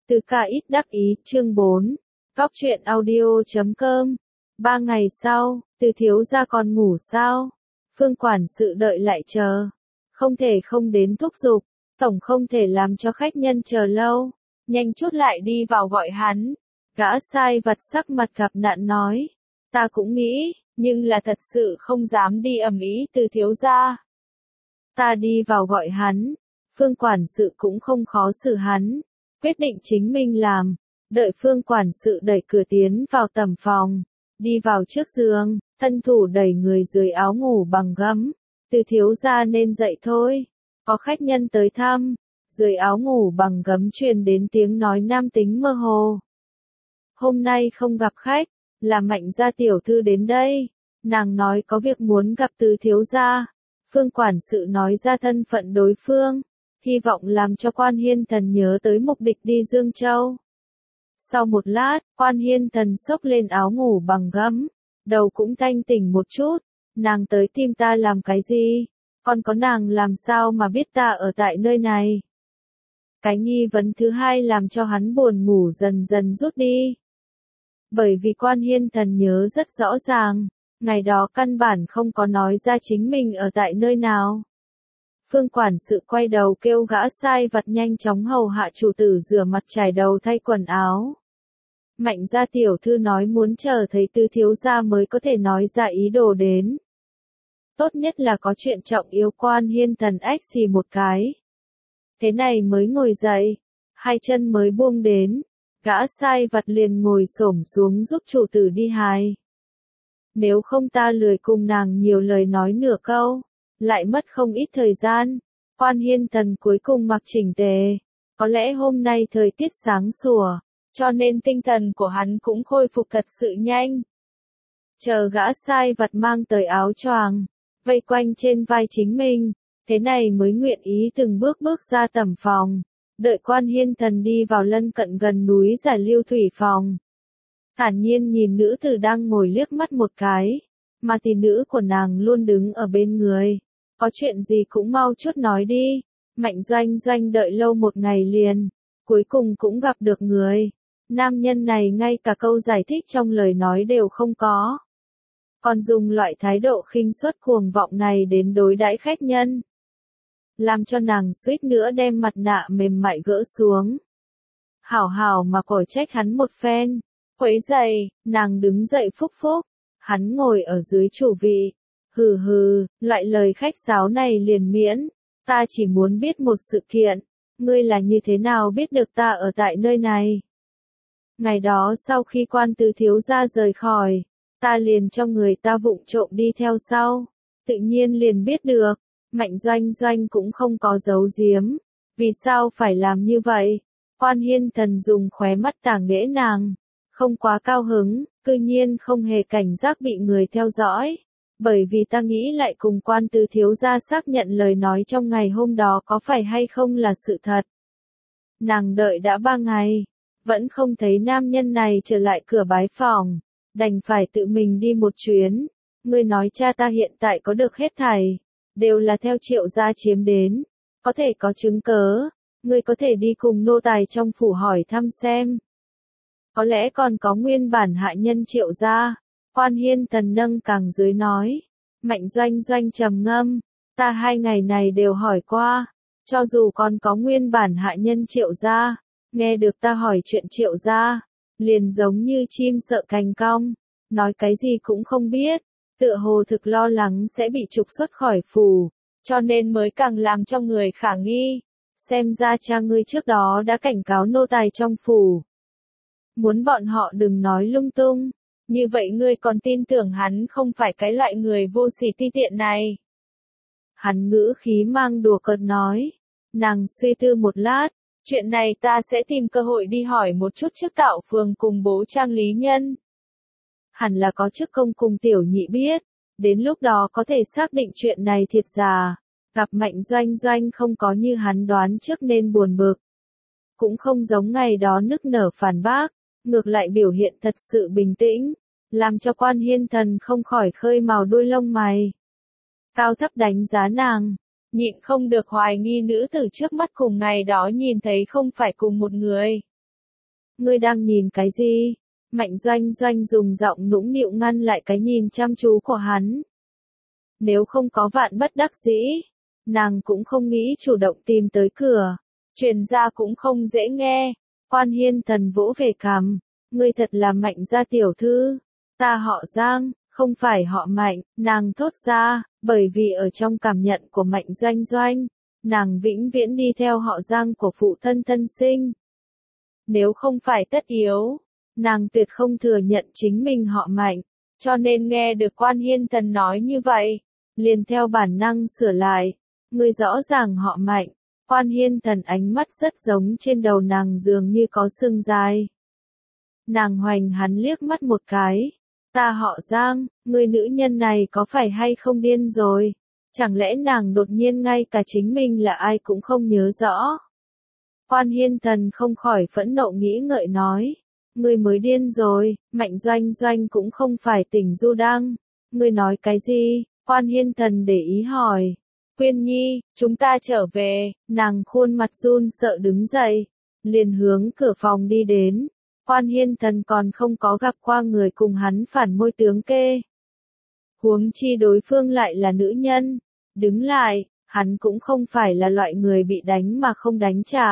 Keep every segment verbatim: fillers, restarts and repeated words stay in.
Từ ca ít đắc ý, chương bốn. Góc truyện audio chấm com. Ba ngày sau, Từ thiếu gia còn ngủ sao? Phương quản sự đợi lại chờ. Không thể không đến thúc giục. Tổng không thể làm cho khách nhân chờ lâu. Nhanh chút lại đi vào gọi hắn. Gã sai vặt sắc mặt gặp nạn nói. Ta cũng nghĩ, nhưng là thật sự không dám đi ầm ĩ Từ thiếu gia. Ta đi vào gọi hắn. Phương quản sự cũng không khó xử hắn. Quyết định chính mình làm, đợi phương quản sự đẩy cửa tiến vào tầm phòng, đi vào trước giường, thân thủ đẩy người dưới áo ngủ bằng gấm, Từ thiếu gia nên dậy thôi, có khách nhân tới thăm, dưới áo ngủ bằng gấm truyền đến tiếng nói nam tính mơ hồ. Hôm nay không gặp khách, là Mạnh gia tiểu thư đến đây, nàng nói có việc muốn gặp Từ thiếu gia, phương quản sự nói ra thân phận đối phương. Hy vọng làm cho Quan Hiên Thần nhớ tới mục đích đi Dương Châu. Sau một lát, Quan Hiên Thần xốc lên áo ngủ bằng gấm, đầu cũng thanh tỉnh một chút, nàng tới tìm ta làm cái gì, còn có nàng làm sao mà biết ta ở tại nơi này. Cái nghi vấn thứ hai làm cho hắn buồn ngủ dần dần rút đi. Bởi vì Quan Hiên Thần nhớ rất rõ ràng, ngày đó căn bản không có nói ra chính mình ở tại nơi nào. Phương quản sự quay đầu kêu gã sai vặt nhanh chóng hầu hạ chủ tử rửa mặt trải đầu thay quần áo. Mạnh gia tiểu thư nói muốn chờ thấy Từ thiếu gia mới có thể nói ra ý đồ đến. Tốt nhất là có chuyện trọng yếu. Quan Hiên Thần ách xì một cái. Thế này mới ngồi dậy, hai chân mới buông đến, gã sai vặt liền ngồi xổm xuống giúp chủ tử đi hài. Nếu không ta lười cùng nàng nhiều lời nói nửa câu. Lại mất không ít thời gian, Quan Hiên Thần cuối cùng mặc chỉnh tề, có lẽ hôm nay thời tiết sáng sủa, cho nên tinh thần của hắn cũng khôi phục thật sự nhanh. Chờ gã sai vặt mang tới áo choàng, vây quanh trên vai chính mình, thế này mới nguyện ý từng bước bước ra tầm phòng, đợi Quan Hiên Thần đi vào lân cận gần núi Giải Lưu Thủy phòng. Thản nhiên nhìn nữ tử đang ngồi liếc mắt một cái, mà tỷ nữ của nàng luôn đứng ở bên người. Có chuyện gì cũng mau chút nói đi. Mạnh Doanh Doanh đợi lâu một ngày liền, cuối cùng cũng gặp được người. Nam nhân này ngay cả câu giải thích trong lời nói đều không có. Còn dùng loại thái độ khinh suất cuồng vọng này đến đối đãi khách nhân. Làm cho nàng suýt nữa đem mặt nạ mềm mại gỡ xuống. Hảo hảo mà cổi trách hắn một phen. Quấy giày, nàng đứng dậy phúc phúc. Hắn ngồi ở dưới chủ vị. Hừ hừ, loại lời khách sáo này liền miễn, ta chỉ muốn biết một sự kiện, ngươi là như thế nào biết được ta ở tại nơi này. Ngày đó sau khi Quan Từ thiếu gia rời khỏi, ta liền cho người ta vụng trộm đi theo sau, tự nhiên liền biết được, Mạnh Doanh Doanh cũng không có giấu giếm, vì sao phải làm như vậy. Quan Hiên Thần dùng khóe mắt tảng nghễ nàng, không quá cao hứng, cư nhiên không hề cảnh giác bị người theo dõi. Bởi vì ta nghĩ lại cùng Quan Từ thiếu gia xác nhận lời nói trong ngày hôm đó có phải hay không là sự thật. Nàng đợi đã ba ngày, vẫn không thấy nam nhân này trở lại cửa bái phòng, đành phải tự mình đi một chuyến. Ngươi nói cha ta hiện tại có được hết thảy, đều là theo Triệu gia chiếm đến, có thể có chứng cớ, ngươi có thể đi cùng nô tài trong phủ hỏi thăm xem. Có lẽ còn có nguyên bản hạ nhân Triệu gia. Quan Hiên Thần nâng càng dưới nói. Mạnh Doanh Doanh trầm ngâm, ta hai ngày này đều hỏi qua, cho dù còn có nguyên bản hạ nhân Triệu gia, nghe được ta hỏi chuyện Triệu gia, liền giống như chim sợ cành cong, nói cái gì cũng không biết, tựa hồ thực lo lắng sẽ bị trục xuất khỏi phủ, cho nên mới càng làm cho người khả nghi. Xem ra cha ngươi trước đó đã cảnh cáo nô tài trong phủ, muốn bọn họ đừng nói lung tung. Như vậy ngươi còn tin tưởng hắn không phải cái loại người vô sỉ ti tiện này. Hắn ngữ khí mang đùa cợt nói. Nàng suy tư một lát, chuyện này ta sẽ tìm cơ hội đi hỏi một chút trước Tạo Phường cùng bố Trang Lý Nhân. Hẳn là có chức công cùng tiểu nhị biết, đến lúc đó có thể xác định chuyện này thiệt giả. Gặp Mạnh Doanh Doanh không có như hắn đoán trước nên buồn bực. Cũng không giống ngày đó nức nở phản bác. Ngược lại biểu hiện thật sự bình tĩnh, làm cho Quan Hiên Thần không khỏi khơi mào đuôi lông mày. Cao thấp đánh giá nàng, nhịn không được hoài nghi nữ tử trước mắt cùng ngày đó nhìn thấy không phải cùng một người. Ngươi đang nhìn cái gì? Mạnh Doanh Doanh dùng giọng nũng nịu ngăn lại cái nhìn chăm chú của hắn. Nếu không có vạn bất đắc dĩ, nàng cũng không nghĩ chủ động tìm tới cửa. Truyền ra cũng không dễ nghe. Quan Hiên Thần vỗ về cằm. Ngươi thật là Mạnh gia tiểu thư. Ta họ Giang, không phải họ Mạnh, nàng thốt ra, bởi vì ở trong cảm nhận của Mạnh Doanh Doanh, nàng vĩnh viễn đi theo họ Giang của phụ thân thân sinh. Nếu không phải tất yếu, nàng tuyệt không thừa nhận chính mình họ Mạnh, cho nên nghe được Quan Hiên Thần nói như vậy, liền theo bản năng sửa lại. Ngươi rõ ràng họ Mạnh. Quan Hiên Thần ánh mắt rất giống trên đầu nàng dường như có sừng dài. Nàng hoành hắn liếc mắt một cái. Ta họ Giang, người nữ nhân này có phải hay không điên rồi? Chẳng lẽ nàng đột nhiên ngay cả chính mình là ai cũng không nhớ rõ? Quan Hiên Thần không khỏi phẫn nộ nghĩ ngợi nói. Ngươi mới điên rồi, Mạnh Doanh Doanh cũng không phải tỉnh du đăng. Ngươi nói cái gì? Quan Hiên Thần để ý hỏi. Quyên Nhi, chúng ta trở về, nàng khuôn mặt run sợ đứng dậy, liền hướng cửa phòng đi đến. Quan Hiên Thần còn không có gặp qua người cùng hắn phản môi tướng kê. Huống chi đối phương lại là nữ nhân. Đứng lại, hắn cũng không phải là loại người bị đánh mà không đánh trả.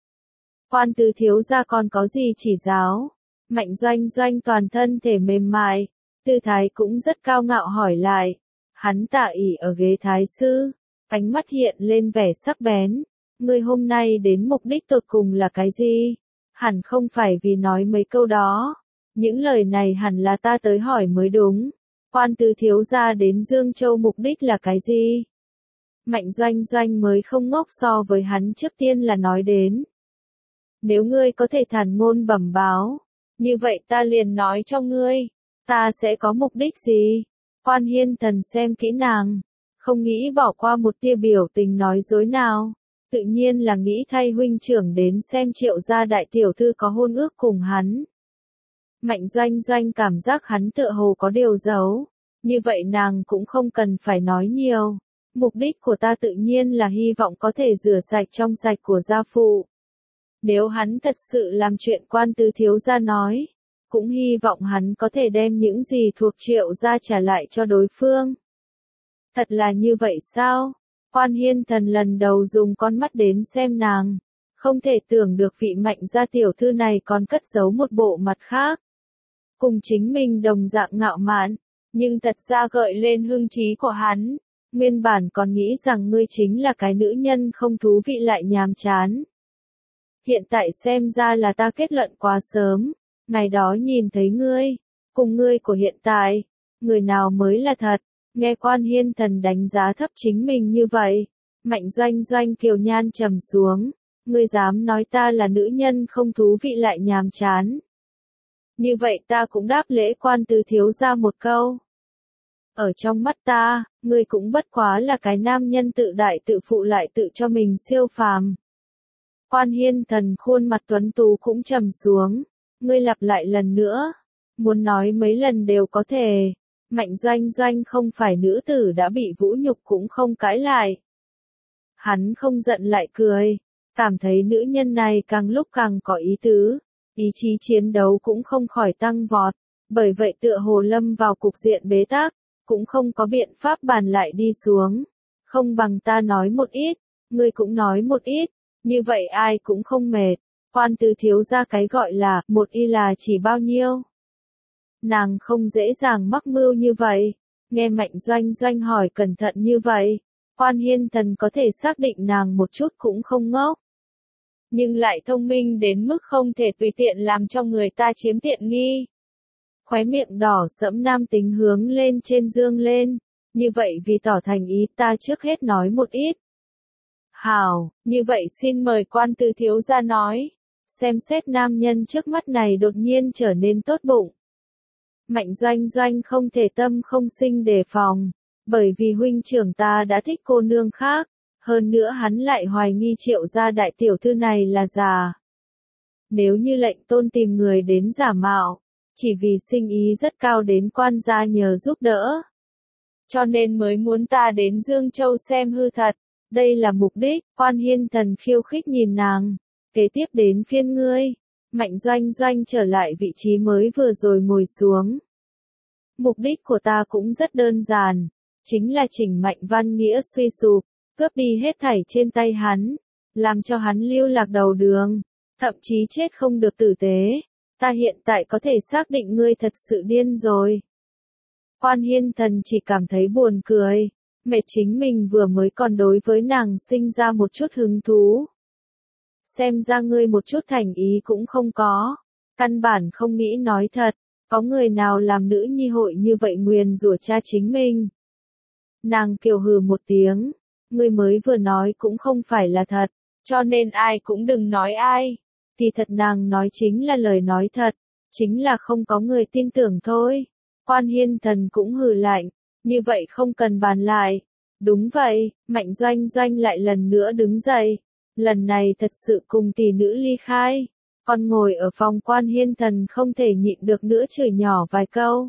Quan tứ thiếu gia còn có gì chỉ giáo? Mạnh Doanh Doanh toàn thân thể mềm mại, tư thái cũng rất cao ngạo hỏi lại. Hắn tả ỉ ở ghế thái sư, ánh mắt hiện lên vẻ sắc bén. Ngươi hôm nay đến mục đích tột cùng là cái gì? Hẳn không phải vì nói mấy câu đó. Những lời này hẳn là ta tới hỏi mới đúng. Quan tứ thiếu gia đến Dương Châu mục đích là cái gì? Mạnh Doanh Doanh mới không ngốc so với hắn trước tiên là nói đến. Nếu ngươi có thể thản ngôn bẩm báo, như vậy ta liền nói cho ngươi, ta sẽ có mục đích gì? Quan Hiên Thần xem kỹ nàng, không nghĩ bỏ qua một tia biểu tình nói dối nào. Tự nhiên là nghĩ thay huynh trưởng đến xem Triệu gia đại tiểu thư có hôn ước cùng hắn. Mạnh Doanh Doanh cảm giác hắn tựa hồ có điều giấu. Như vậy nàng cũng không cần phải nói nhiều. Mục đích của ta tự nhiên là hy vọng có thể rửa sạch trong sạch của gia phụ. Nếu hắn thật sự làm chuyện quan tứ thiếu gia nói, cũng hy vọng hắn có thể đem những gì thuộc Triệu gia trả lại cho đối phương. Thật là như vậy sao? Quan Hiên Thần lần đầu dùng con mắt đến xem nàng, không thể tưởng được vị Mạnh gia tiểu thư này còn cất giấu một bộ mặt khác. Cùng chính mình đồng dạng ngạo mạn, nhưng thật ra gợi lên hưng trí của hắn. Nguyên bản còn nghĩ rằng ngươi chính là cái nữ nhân không thú vị lại nhàm chán. Hiện tại xem ra là ta kết luận quá sớm, ngày đó nhìn thấy ngươi, cùng ngươi của hiện tại, người nào mới là thật. Nghe Quan Hiên Thần đánh giá thấp chính mình như vậy, Mạnh Doanh Doanh kiều nhan trầm xuống, ngươi dám nói ta là nữ nhân không thú vị lại nhàm chán. Như vậy ta cũng đáp lễ quan tứ thiếu gia một câu. Ở trong mắt ta, ngươi cũng bất quá là cái nam nhân tự đại tự phụ lại tự cho mình siêu phàm. Quan Hiên Thần khuôn mặt tuấn tú cũng trầm xuống, ngươi lặp lại lần nữa, muốn nói mấy lần đều có thể. Mạnh Doanh Doanh không phải nữ tử đã bị vũ nhục cũng không cãi lại. Hắn không giận lại cười, cảm thấy nữ nhân này càng lúc càng có ý tứ, ý chí chiến đấu cũng không khỏi tăng vọt, bởi vậy tựa hồ lâm vào cục diện bế tắc, cũng không có biện pháp bàn lại đi xuống. Không bằng ta nói một ít, ngươi cũng nói một ít, như vậy ai cũng không mệt. Quan tứ thiếu gia cái gọi là một y là chỉ bao nhiêu? Nàng không dễ dàng mắc mưu như vậy. Nghe Mạnh Doanh Doanh hỏi cẩn thận như vậy, Quan Hiên Thần có thể xác định nàng một chút cũng không ngốc. Nhưng lại thông minh đến mức không thể tùy tiện làm cho người ta chiếm tiện nghi. Khóe miệng đỏ sẫm nam tính hướng lên trên dương lên, như vậy vì tỏ thành ý ta trước hết nói một ít. Hảo, như vậy xin mời quan tứ thiếu gia nói. Xem xét nam nhân trước mắt này đột nhiên trở nên tốt bụng. Mạnh Doanh Doanh không thể tâm không sinh đề phòng, bởi vì huynh trưởng ta đã thích cô nương khác, hơn nữa hắn lại hoài nghi Triệu gia đại tiểu thư này là già. Nếu như lệnh tôn tìm người đến giả mạo, chỉ vì sinh ý rất cao đến quan gia nhờ giúp đỡ. Cho nên mới muốn ta đến Dương Châu xem hư thật, đây là mục đích. Quan Hiên Thần khiêu khích nhìn nàng, kế tiếp đến phiên ngươi, Mạnh Doanh Doanh trở lại vị trí mới vừa rồi ngồi xuống. Mục đích của ta cũng rất đơn giản, chính là chỉnh Mạnh Văn Nghĩa suy sụp, cướp đi hết thảy trên tay hắn, làm cho hắn lưu lạc đầu đường, thậm chí chết không được tử tế. Ta hiện tại có thể xác định ngươi thật sự điên rồi. Quan Hiên Thần chỉ cảm thấy buồn cười, mẹ chính mình vừa mới còn đối với nàng sinh ra một chút hứng thú. Xem ra ngươi một chút thành ý cũng không có, căn bản không nghĩ nói thật, có người nào làm nữ nhi hội như vậy nguyền rủa cha chính mình. Nàng kiều hừ một tiếng, ngươi mới vừa nói cũng không phải là thật, cho nên ai cũng đừng nói ai. Thì thật nàng nói chính là lời nói thật, chính là không có người tin tưởng thôi. Quan Hiên Thần cũng hừ lạnh, như vậy không cần bàn lại. Đúng vậy, Mạnh Doanh Doanh lại lần nữa đứng dậy, lần này thật sự cùng tỷ nữ ly khai. Còn ngồi ở phòng Quan Hiên Thần không thể nhịn được nữa chửi nhỏ vài câu.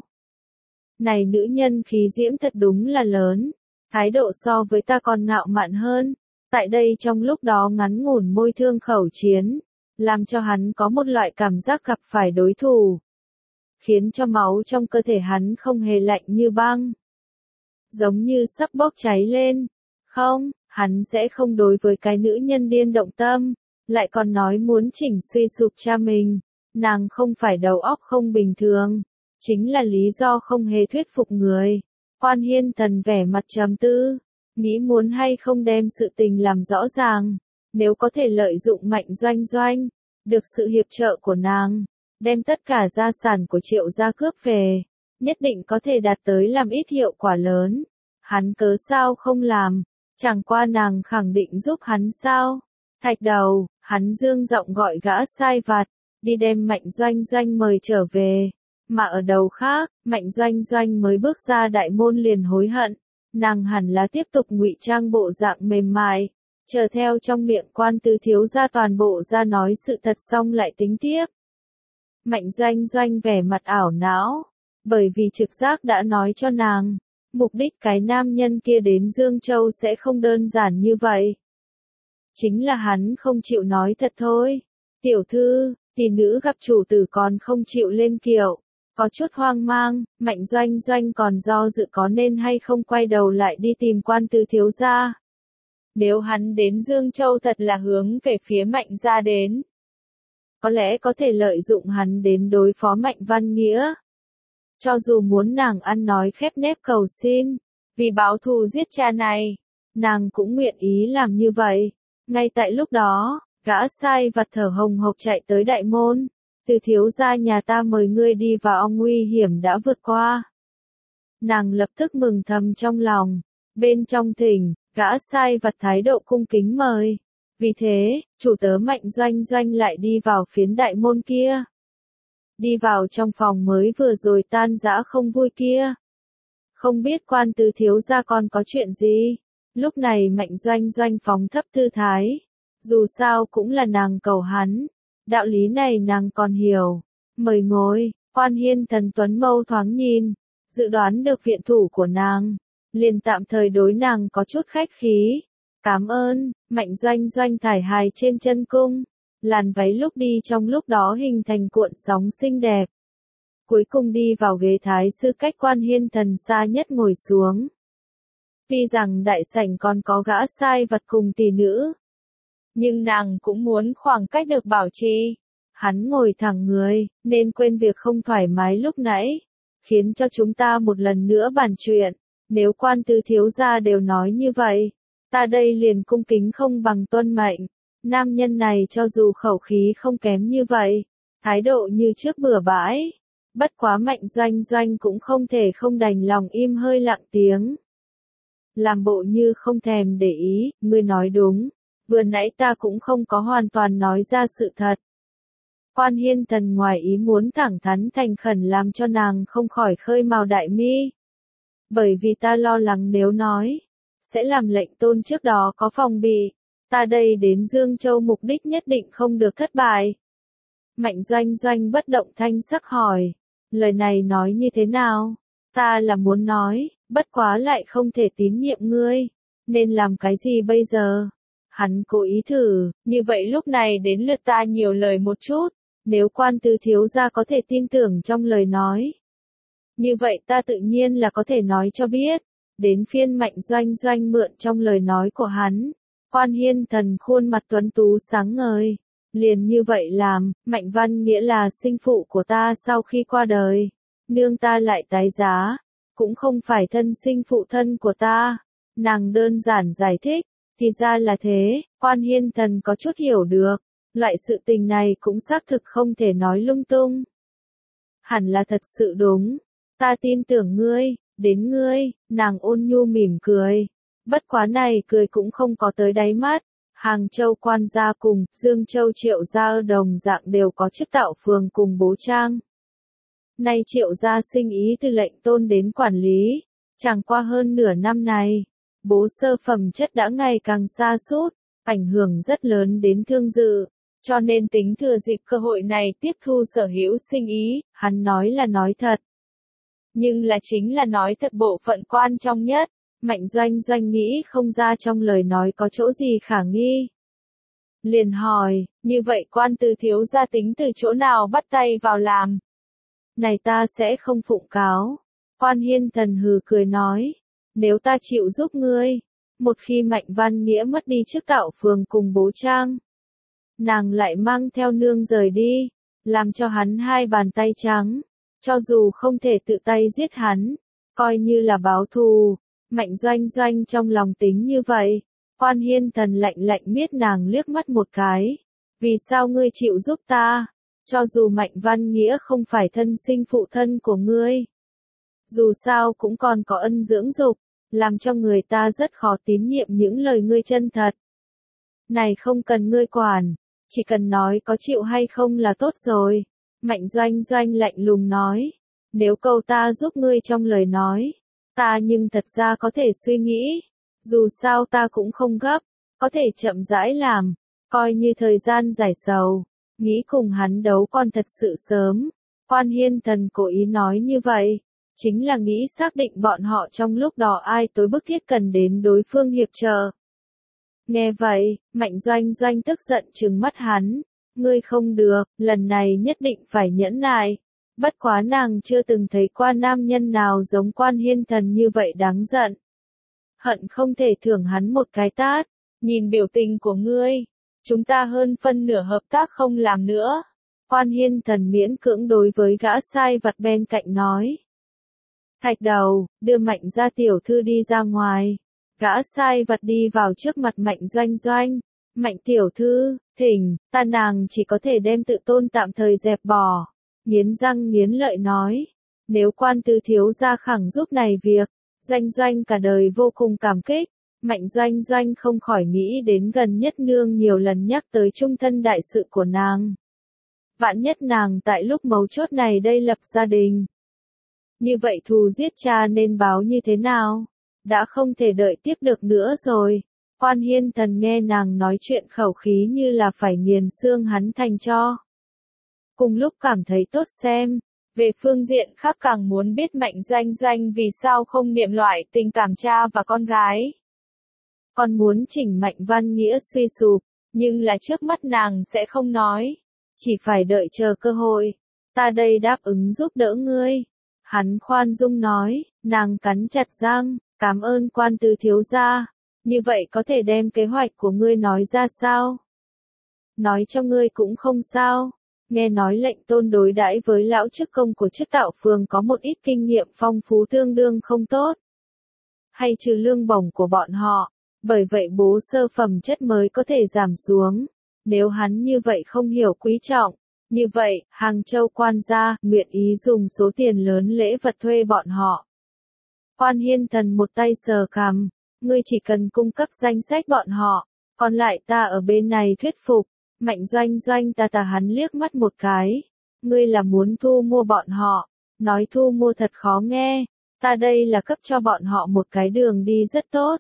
Này nữ nhân khí diễm thật đúng là lớn, thái độ so với ta còn ngạo mạn hơn. Tại đây trong lúc đó ngắn ngủn môi thương khẩu chiến, làm cho hắn có một loại cảm giác gặp phải đối thủ, khiến cho máu trong cơ thể hắn không hề lạnh như băng, giống như sắp bốc cháy lên. Không, hắn sẽ không đối với cái nữ nhân điên động tâm, lại còn nói muốn chỉnh suy sụp cha mình. Nàng không phải đầu óc không bình thường, chính là lý do không hề thuyết phục người. Quan Hiên Thần vẻ mặt trầm tư, nghĩ muốn hay không đem sự tình làm rõ ràng. Nếu có thể lợi dụng Mạnh Doanh Doanh, được sự hiệp trợ của nàng, đem tất cả gia sản của Triệu gia cướp về, nhất định có thể đạt tới làm ít hiệu quả lớn. Hắn cớ sao không làm, chẳng qua nàng khẳng định giúp hắn sao. Thạch đầu, hắn dương giọng gọi gã sai vặt, đi đem Mạnh Doanh Doanh mời trở về. Mà ở đầu khác, Mạnh Doanh Doanh mới bước ra đại môn liền hối hận, nàng hẳn là tiếp tục ngụy trang bộ dạng mềm mại, chờ theo trong miệng Quan Tứ thiếu gia toàn bộ ra nói sự thật xong lại tính tiếp. Mạnh Doanh Doanh vẻ mặt ảo não, bởi vì trực giác đã nói cho nàng, mục đích cái nam nhân kia đến Dương Châu sẽ không đơn giản như vậy. Chính là hắn không chịu nói thật thôi. Tiểu thư, tỷ nữ gặp chủ tử còn không chịu lên kiệu, có chút hoang mang. Mạnh Doanh Doanh còn do dự có nên hay không quay đầu lại đi tìm Quan Tứ thiếu gia. Nếu hắn đến Dương Châu thật là hướng về phía Mạnh gia đến, có lẽ có thể lợi dụng hắn đến đối phó Mạnh Văn Nghĩa. Cho dù muốn nàng ăn nói khép nép cầu xin, vì báo thù giết cha này, nàng cũng nguyện ý làm như vậy. Ngay tại lúc đó, gã sai vặt thở hồng hộc chạy tới đại môn. Từ thiếu gia nhà ta mời ngươi đi vào, nguy hiểm đã vượt qua. Nàng lập tức mừng thầm trong lòng. Bên trong thỉnh, gã sai vặt thái độ cung kính mời. Vì thế, chủ tớ Mạnh Doanh Doanh lại đi vào phiến đại môn kia. Đi vào trong phòng mới vừa rồi tan rã không vui kia. Không biết Quan Tứ thiếu gia còn có chuyện gì. Lúc này Mạnh Doanh Doanh phóng thấp tư thái. Dù sao cũng là nàng cầu hắn. Đạo lý này nàng còn hiểu. Mời ngồi. Quan Hiên Thần tuấn mâu thoáng nhìn, dự đoán được viện thủ của nàng, liền tạm thời đối nàng có chút khách khí. Cảm ơn. Mạnh Doanh Doanh thải hài trên chân cung, làn váy lúc đi trong lúc đó hình thành cuộn sóng xinh đẹp. Cuối cùng đi vào ghế thái sư cách Quan Hiên Thần xa nhất ngồi xuống. Tuy rằng đại sảnh còn có gã sai vặt cùng tỷ nữ, nhưng nàng cũng muốn khoảng cách được bảo trì. Hắn ngồi thẳng người, nên quên việc không thoải mái lúc nãy, khiến cho chúng ta một lần nữa bàn chuyện. Nếu Quan Tứ thiếu gia đều nói như vậy, ta đây liền cung kính không bằng tuân mệnh. Nam nhân này cho dù khẩu khí không kém như vậy, thái độ như trước bừa bãi, bất quá Mạnh Doanh Doanh cũng không thể không đành lòng im hơi lặng tiếng. Làm bộ như không thèm để ý, ngươi nói đúng, vừa nãy ta cũng không có hoàn toàn nói ra sự thật. Quan Hiên Thần ngoài ý muốn thẳng thắn thành khẩn làm cho nàng không khỏi khơi mào đại mi. Bởi vì ta lo lắng nếu nói, sẽ làm lệnh tôn trước đó có phòng bị, ta đây đến Dương Châu mục đích nhất định không được thất bại. Mạnh Doanh Doanh bất động thanh sắc hỏi, lời này nói như thế nào? Ta là muốn nói, bất quá lại không thể tín nhiệm ngươi, nên làm cái gì bây giờ? Hắn cố ý thử, như vậy lúc này đến lượt ta nhiều lời một chút, Nếu Quan Tư thiếu gia có thể tin tưởng trong lời nói, như vậy ta tự nhiên là có thể nói cho biết. Đến phiên Mạnh Doanh Doanh mượn trong lời nói của hắn, Quan Hiên Thần khuôn mặt tuấn tú sáng ngời. Liền như vậy làm, Mạnh Văn Nghĩa là sinh phụ của ta sau khi qua đời, nương ta lại tái giá, cũng không phải thân sinh phụ thân của ta. Nàng đơn giản giải thích, thì ra là thế. Quan Hiên Thần có chút hiểu được, loại sự tình này cũng xác thực không thể nói lung tung. Hẳn là thật sự đúng, ta tin tưởng ngươi, đến ngươi. Nàng ôn nhu mỉm cười, bất quá này cười cũng không có tới đáy mắt. Hàng Châu Quan gia cùng Dương Châu Triệu gia đồng dạng đều có chức tạo phường cùng bố trang. Nay Triệu gia sinh ý từ lệnh tôn đến quản lý, chẳng qua hơn nửa năm này, bố sơ phẩm chất đã ngày càng sa sút, ảnh hưởng rất lớn đến thương dự, cho nên tính thừa dịp cơ hội này tiếp thu sở hữu sinh ý. Hắn nói là nói thật, nhưng là chính là nói thật bộ phận quan trọng nhất. Mạnh Doanh Doanh nghĩ không ra trong lời nói có chỗ gì khả nghi. Liền hỏi, như vậy Quan Tư thiếu gia tính từ chỗ nào bắt tay vào làm? Này ta sẽ không phụng cáo. Quan Hiên Thần hừ cười nói, nếu ta chịu giúp ngươi, một khi Mạnh Văn Nghĩa mất đi chức tạo phường cùng bố trang, nàng lại mang theo nương rời đi, làm cho hắn hai bàn tay trắng, cho dù không thể tự tay giết hắn, coi như là báo thù. Mạnh Doanh Doanh trong lòng tính như vậy. Quan Hiên Thần lạnh lạnh miết nàng liếc mắt một cái. Vì sao ngươi chịu giúp ta? Cho dù Mạnh Văn Nghĩa không phải thân sinh phụ thân của ngươi, dù sao cũng còn có ân dưỡng dục, làm cho người ta rất khó tín nhiệm những lời ngươi chân thật. Này không cần ngươi quản, chỉ cần nói có chịu hay không là tốt rồi. Mạnh Doanh Doanh lạnh lùng nói, nếu câu ta giúp ngươi trong lời nói, ta nhưng thật ra có thể suy nghĩ, dù sao ta cũng không gấp, có thể chậm rãi làm, coi như thời gian giải sầu, nghĩ cùng hắn đấu còn thật sự sớm. Quan Hiên Thần cố ý nói như vậy, chính là nghĩ xác định bọn họ trong lúc đó ai tối bức thiết cần đến đối phương hiệp trợ. Nghe vậy, Mạnh Doanh Doanh tức giận trừng mắt hắn, ngươi không được, lần này nhất định phải nhẫn nại. Bất quá nàng chưa từng thấy qua nam nhân nào giống Quan Hiên Thần như vậy đáng giận. Hận không thể thưởng hắn một cái tát. Nhìn biểu tình của ngươi, chúng ta hơn phân nửa hợp tác không làm nữa. Quan Hiên Thần miễn cưỡng đối với gã sai vặt bên cạnh nói. Thạch Đầu, đưa Mạnh gia tiểu thư đi ra ngoài. Gã sai vặt đi vào trước mặt Mạnh Doanh Doanh. Mạnh tiểu thư, thỉnh, ta nàng chỉ có thể đem tự tôn tạm thời dẹp bỏ. Nghiến răng nghiến lợi nói, nếu Quan Tư thiếu gia khẳng giúp này việc, Doanh Doanh cả đời vô cùng cảm kích. Mạnh Doanh Doanh không khỏi nghĩ đến gần nhất nương nhiều lần nhắc tới trung thân đại sự của nàng. Vạn nhất nàng tại lúc mấu chốt này đây lập gia đình. Như vậy thù giết cha nên báo như thế nào? Đã không thể đợi tiếp được nữa rồi. Quan Hiên Thần nghe nàng nói chuyện khẩu khí như là phải nghiền xương hắn thành tro. Cùng lúc cảm thấy tốt xem, về phương diện khác càng muốn biết Mạnh Doanh Doanh vì sao không niệm loại tình cảm cha và con gái. Còn muốn chỉnh Mạnh Văn Nghĩa suy sụp, nhưng là trước mắt nàng sẽ không nói, chỉ phải đợi chờ cơ hội. Ta đây đáp ứng giúp đỡ ngươi. Hắn khoan dung nói, nàng cắn chặt răng, cảm ơn Quan Tư thiếu gia. Như vậy có thể đem kế hoạch của ngươi nói ra sao? Nói cho ngươi cũng không sao. Nghe nói lệnh tôn đối đãi với lão chức công của chức tạo phường có một ít kinh nghiệm phong phú tương đương không tốt. Hay trừ lương bổng của bọn họ, bởi vậy bố sơ phẩm chất mới có thể giảm xuống. Nếu hắn như vậy không hiểu quý trọng, như vậy, Hàng Châu Quan gia nguyện ý dùng số tiền lớn lễ vật thuê bọn họ. Quan Hiên Thần một tay sờ cằm, ngươi chỉ cần cung cấp danh sách bọn họ, còn lại ta ở bên này thuyết phục. Mạnh Doanh Doanh ta ta hắn liếc mắt một cái, ngươi là muốn thu mua bọn họ, nói thu mua thật khó nghe, ta đây là cấp cho bọn họ một cái đường đi rất tốt.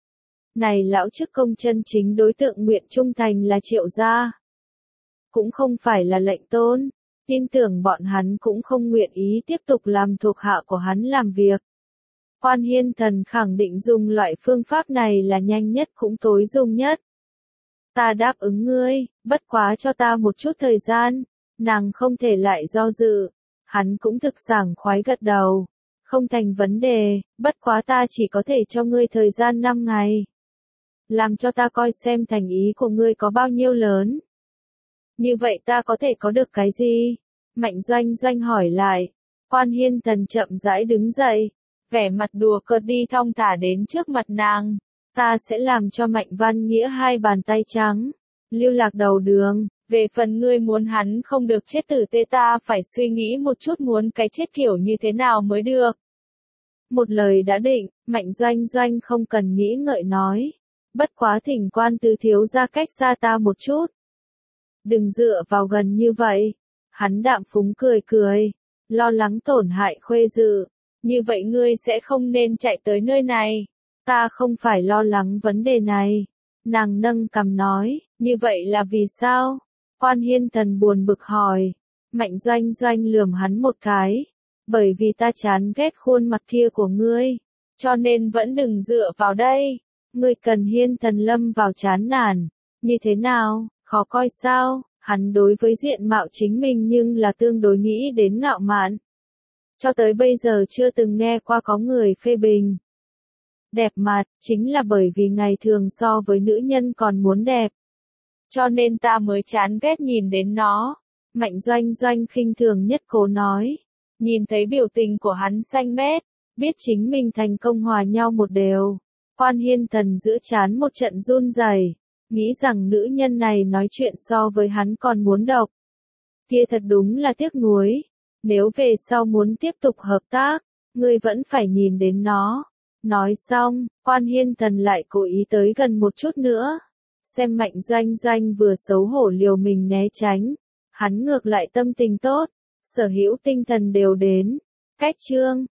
Này lão chức công chân chính đối tượng nguyện trung thành là Triệu gia, cũng không phải là lệnh tôn, tin tưởng bọn hắn cũng không nguyện ý tiếp tục làm thuộc hạ của hắn làm việc. Quan Hiên Thần khẳng định dùng loại phương pháp này là nhanh nhất cũng tối dung nhất. Ta đáp ứng ngươi, bất quá cho ta một chút thời gian. Nàng không thể lại do dự. Hắn cũng thực sảng khoái gật đầu. Không thành vấn đề, bất quá ta chỉ có thể cho ngươi thời gian năm ngày. Làm cho ta coi xem thành ý của ngươi có bao nhiêu lớn. Như vậy ta có thể có được cái gì? Mạnh Doanh Doanh hỏi lại. Quan Hiên Thần chậm rãi đứng dậy, vẻ mặt đùa cợt đi thong thả đến trước mặt nàng. Ta sẽ làm cho Mạnh Văn Nghĩa hai bàn tay trắng. Lưu Lạc đầu đường, về phần ngươi muốn hắn không được chết tử tế ta phải suy nghĩ một chút muốn cái chết kiểu như thế nào mới được. Một lời đã định, Mạnh Doanh Doanh không cần nghĩ ngợi nói. Bất quá thỉnh Quan Tứ thiếu gia cách xa ta một chút. Đừng dựa vào gần như vậy. Hắn đạm phúng cười cười, lo lắng tổn hại Khuê Dự. Như vậy ngươi sẽ không nên chạy tới nơi này. Ta không phải lo lắng vấn đề này. Nàng nâng cằm nói, như vậy là vì sao? Quan Hiên Thần buồn bực hỏi. Mạnh Doanh Doanh lườm hắn một cái. Bởi vì ta chán ghét khuôn mặt kia của ngươi. Cho nên vẫn đừng dựa vào đây. Ngươi cần Hiên Thần lâm vào chán nản. Như thế nào, khó coi sao? Hắn đối với diện mạo chính mình nhưng là tương đối nghĩ đến ngạo mạn. Cho tới bây giờ chưa từng nghe qua có người phê bình. Đẹp mặt, chính là bởi vì ngày thường so với nữ nhân còn muốn đẹp. Cho nên ta mới chán ghét nhìn đến nó. Mạnh Doanh Doanh khinh thường nhất cố nói. Nhìn thấy biểu tình của hắn xanh mét, biết chính mình thành công hòa nhau một đều. Quan Hiên Thần giữa chán một trận run rẩy, nghĩ rằng nữ nhân này nói chuyện so với hắn còn muốn độc. Kia thật đúng là tiếc nuối. Nếu về sau muốn tiếp tục hợp tác, ngươi vẫn phải nhìn đến nó. Nói xong, Quan Hiên Thần lại cố ý tới gần một chút nữa. Xem Mạnh Doanh Doanh vừa xấu hổ liều mình né tránh. Hắn ngược lại tâm tình tốt, sở hữu tinh thần đều đến. Cách chương